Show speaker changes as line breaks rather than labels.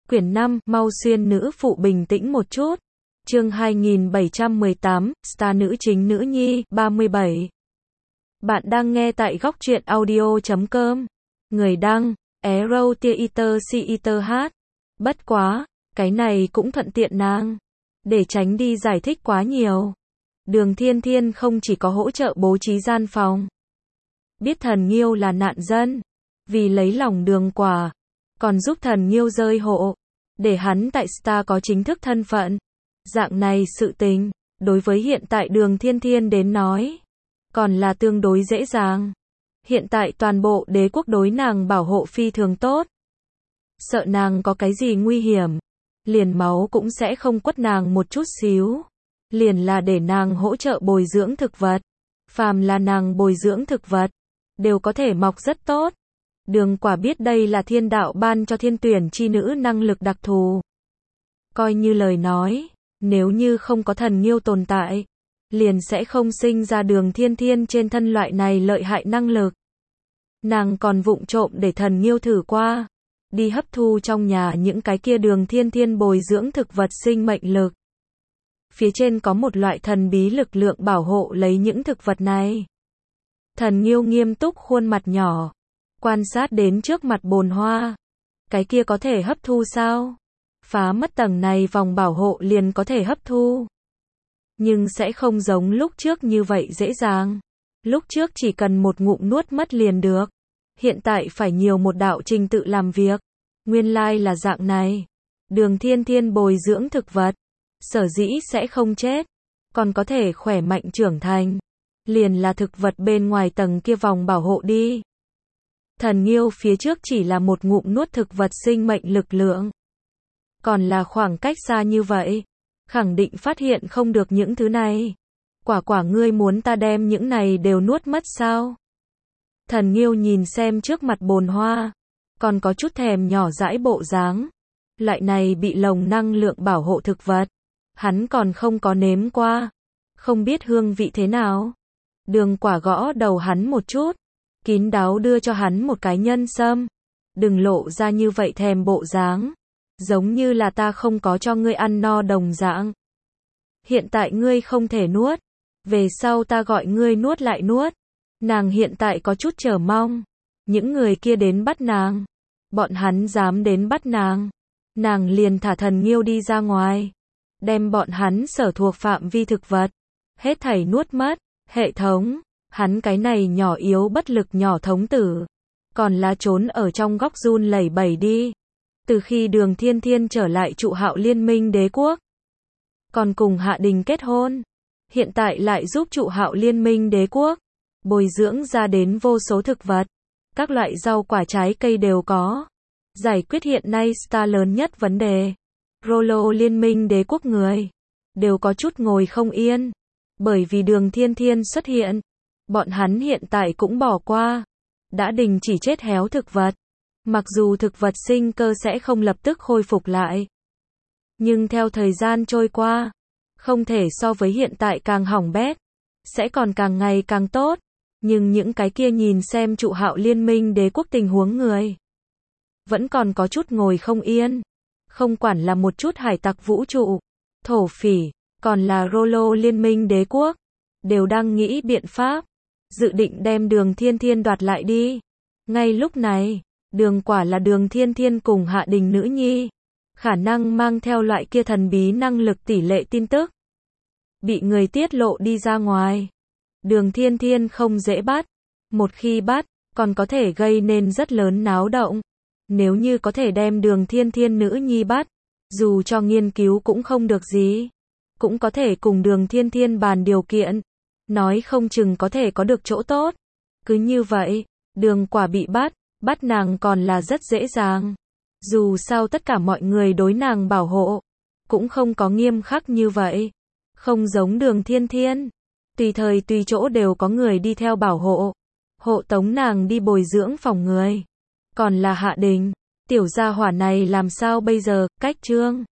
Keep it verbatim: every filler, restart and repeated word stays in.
Quyển năm, mau xuyên nữ phụ bình tĩnh một chút. Chương hai nghìn bảy trăm mười tám, star nữ chính nữ nhi, ba mươi bảy. Bạn đang nghe tại góc truyện audio chấm com. Người đăng, Arrow Theater Theater hát. Bất quá, cái này cũng thuận tiện nàng. Để tránh đi giải thích quá nhiều. Đường Thiên Thiên không chỉ có hỗ trợ bố trí gian phòng. Biết Thần Nghiêu là nạn dân. Vì lấy lòng Đường Quả. Còn giúp Thần Nghiêu rơi hộ. Để hắn tại Star có chính thức thân phận. Dạng này sự tình, đối với hiện tại Đường Thiên Thiên đến nói, còn là tương đối dễ dàng. Hiện tại toàn bộ đế quốc đối nàng bảo hộ phi thường tốt. Sợ nàng có cái gì nguy hiểm, liền máu cũng sẽ không quất nàng một chút xíu. Liền là để nàng hỗ trợ bồi dưỡng thực vật. Phàm là nàng bồi dưỡng thực vật, đều có thể mọc rất tốt. Đường Quả biết đây là thiên đạo ban cho thiên tuyển chi nữ năng lực đặc thù. Coi như lời nói, nếu như không có Thần Nghiêu tồn tại, liền sẽ không sinh ra Đường Thiên Thiên trên thân loại này lợi hại năng lực. Nàng còn vụng trộm để Thần Nghiêu thử qua, đi hấp thu trong nhà những cái kia Đường Thiên Thiên bồi dưỡng thực vật sinh mệnh lực. Phía trên có một loại thần bí lực lượng bảo hộ lấy những thực vật này. Thần Nghiêu nghiêm túc khuôn mặt nhỏ, quan sát đến trước mặt bồn hoa. Cái kia có thể hấp thu sao? Phá mất tầng này vòng bảo hộ liền có thể hấp thu. Nhưng sẽ không giống lúc trước như vậy dễ dàng. Lúc trước chỉ cần một ngụm nuốt mất liền được. Hiện tại phải nhiều một đạo trình tự làm việc. Nguyên lai là dạng này. Đường Thiên Thiên bồi dưỡng thực vật. Sở dĩ sẽ không chết. Còn có thể khỏe mạnh trưởng thành. Liền là thực vật bên ngoài tầng kia vòng bảo hộ đi. Thần Nghiêu phía trước chỉ là một ngụm nuốt thực vật sinh mệnh lực lượng. Còn là khoảng cách xa như vậy, khẳng định phát hiện không được những thứ này. Quả quả ngươi muốn ta đem những này đều nuốt mất sao? Thần Nghiêu nhìn xem trước mặt bồn hoa, còn có chút thèm nhỏ dãi bộ dáng. Loại này bị lồng năng lượng bảo hộ thực vật, hắn còn không có nếm qua, không biết hương vị thế nào. Đường Quả gõ đầu hắn một chút, kín đáo đưa cho hắn một cái nhân sâm. Đừng lộ ra như vậy thèm bộ dáng. Giống như là ta không có cho ngươi ăn no đồng dạng. Hiện tại ngươi không thể nuốt. Về sau ta gọi ngươi nuốt lại nuốt. Nàng hiện tại có chút chờ mong. Những người kia đến bắt nàng. Bọn hắn dám đến bắt nàng. Nàng liền thả Thần Nghiêu đi ra ngoài. Đem bọn hắn sở thuộc phạm vi thực vật. Hết thảy nuốt mất. Hệ thống. Hắn cái này nhỏ yếu bất lực nhỏ thống tử. Còn là trốn ở trong góc run lẩy bẩy đi. Từ khi Đường Thiên Thiên trở lại trụ Hạo Liên minh đế quốc, còn cùng Hạ Đình kết hôn, hiện tại lại giúp trụ Hạo Liên minh đế quốc bồi dưỡng ra đến vô số thực vật, các loại rau quả trái cây đều có. Giải quyết hiện nay Star lớn nhất vấn đề. Rollo Liên minh đế quốc người đều có chút ngồi không yên, bởi vì Đường Thiên Thiên xuất hiện, bọn hắn hiện tại cũng bỏ qua, đã đình chỉ chết héo thực vật. Mặc dù thực vật sinh cơ sẽ không lập tức khôi phục lại, nhưng theo thời gian trôi qua, không thể so với hiện tại càng hỏng bét, sẽ còn càng ngày càng tốt. Nhưng những cái kia nhìn xem trụ Hạo Liên minh đế quốc tình huống người, vẫn còn có chút ngồi không yên. Không quản là một chút hải tặc vũ trụ, thổ phỉ, còn là Rollo Liên minh đế quốc, đều đang nghĩ biện pháp, dự định đem Đường Thiên Thiên đoạt lại đi. Ngay lúc này, Đường Quả là Đường Thiên Thiên cùng Hạ Đình nữ nhi, khả năng mang theo loại kia thần bí năng lực tỷ lệ tin tức, bị người tiết lộ đi ra ngoài. Đường Thiên Thiên không dễ bắt, một khi bắt, còn có thể gây nên rất lớn náo động. Nếu như có thể đem Đường Thiên Thiên nữ nhi bắt, dù cho nghiên cứu cũng không được gì, cũng có thể cùng Đường Thiên Thiên bàn điều kiện, nói không chừng có thể có được chỗ tốt. Cứ như vậy, Đường Quả bị bắt, bắt nàng còn là rất dễ dàng. Dù sao tất cả mọi người đối nàng bảo hộ, cũng không có nghiêm khắc như vậy. Không giống Đường Thiên Thiên, tùy thời tùy chỗ đều có người đi theo bảo hộ, hộ tống nàng đi bồi dưỡng phòng người. Còn là Hạ Đình, tiểu gia hỏa này làm sao bây giờ? Cách chương